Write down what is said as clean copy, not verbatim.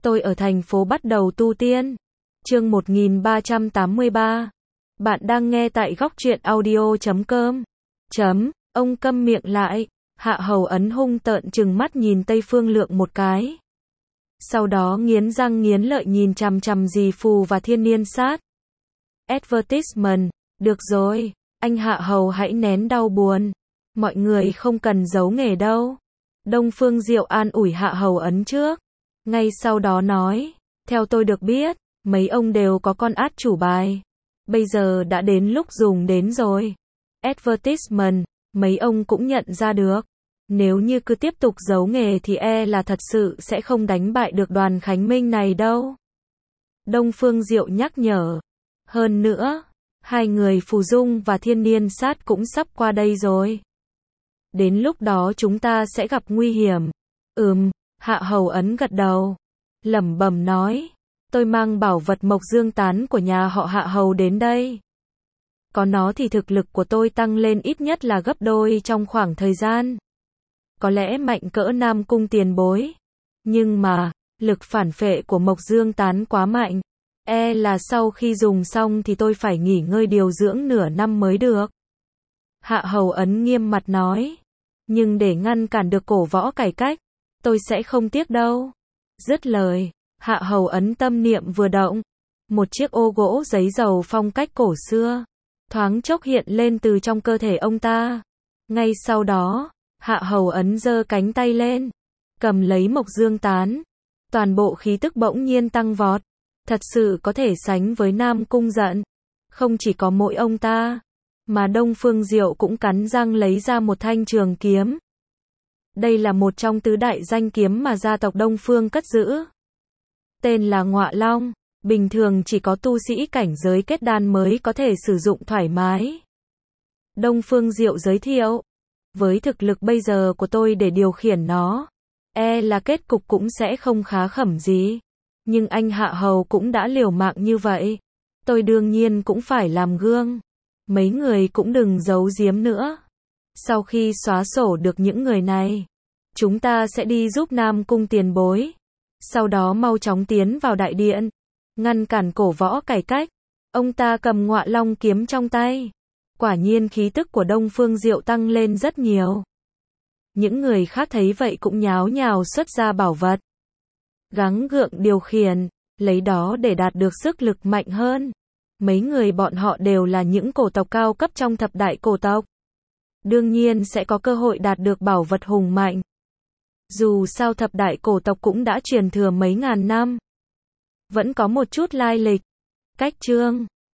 Tôi ở thành phố bắt đầu tu tiên. Chương 1383. Bạn đang nghe tại góc truyện audio.com. Ông câm miệng lại. Hạ Hầu Ấn hung tợn trừng mắt nhìn Tây Phương Lượng một cái. Sau đó nghiến răng nghiến lợi nhìn chằm chằm dì Phù và Thiên Niên Sát. Advertisement. Được rồi, anh Hạ Hầu hãy nén đau buồn. Mọi người không cần giấu nghề đâu. Đông Phương Diệu an ủi Hạ Hầu Ấn trước. Ngay sau đó nói, theo tôi được biết, mấy ông đều có con át chủ bài. Bây giờ đã đến lúc dùng đến rồi. Advertisement, mấy ông cũng nhận ra được. Nếu như cứ tiếp tục giấu nghề thì là thật sự sẽ không đánh bại được đoàn Khánh Minh này đâu. Đông Phương Diệu nhắc nhở. Hơn nữa, hai người Phù Dung và Thiên Niên Sát cũng sắp qua đây rồi. Đến lúc đó chúng ta sẽ gặp nguy hiểm. Hạ Hầu Ấn gật đầu. Lẩm bẩm nói. Tôi mang bảo vật Mộc Dương Tán của nhà họ Hạ Hầu đến đây. Có nó thì thực lực của tôi tăng lên ít nhất là gấp đôi trong khoảng thời gian. Có lẽ mạnh cỡ Nam Cung tiền bối. Nhưng mà, lực phản phệ của Mộc Dương Tán quá mạnh. Là sau khi dùng xong thì tôi phải nghỉ ngơi điều dưỡng nửa năm mới được. Hạ Hầu Ấn nghiêm mặt nói. Nhưng để ngăn cản được cổ võ cải cách, tôi sẽ không tiếc đâu. Dứt lời, Hạ Hầu Ấn tâm niệm vừa động. Một chiếc ô gỗ giấy dầu phong cách cổ xưa, thoáng chốc hiện lên từ trong cơ thể ông ta. Ngay sau đó, Hạ Hầu Ấn giơ cánh tay lên, cầm lấy Mộc Dương Tán. Toàn bộ khí tức bỗng nhiên tăng vọt. Thật sự có thể sánh với Nam Cung Giận. Không chỉ có mỗi ông ta, mà Đông Phương Diệu cũng cắn răng lấy ra một thanh trường kiếm. Đây là một trong tứ đại danh kiếm mà gia tộc Đông Phương cất giữ. Tên là Ngọa Long, bình thường chỉ có tu sĩ cảnh giới kết đan mới có thể sử dụng thoải mái. Đông Phương Diệu giới thiệu, với thực lực bây giờ của tôi để điều khiển nó, là kết cục cũng sẽ không khá khẩm gì. Nhưng anh Hạ Hầu cũng đã liều mạng như vậy. Tôi đương nhiên cũng phải làm gương. Mấy người cũng đừng giấu giếm nữa. Sau khi xóa sổ được những người này, chúng ta sẽ đi giúp Nam Cung tiền bối. Sau đó mau chóng tiến vào đại điện, ngăn cản cổ võ cải cách. Ông ta cầm Ngọa Long kiếm trong tay. Quả nhiên khí tức của Đông Phương Diệu tăng lên rất nhiều. Những người khác thấy vậy cũng nháo nhào xuất ra bảo vật. Gắng gượng điều khiển, lấy đó để đạt được sức lực mạnh hơn. Mấy người bọn họ đều là những cổ tộc cao cấp trong thập đại cổ tộc. Đương nhiên sẽ có cơ hội đạt được bảo vật hùng mạnh. Dù sao thập đại cổ tộc cũng đã truyền thừa mấy ngàn năm. Vẫn có một chút lai lịch. Cách chương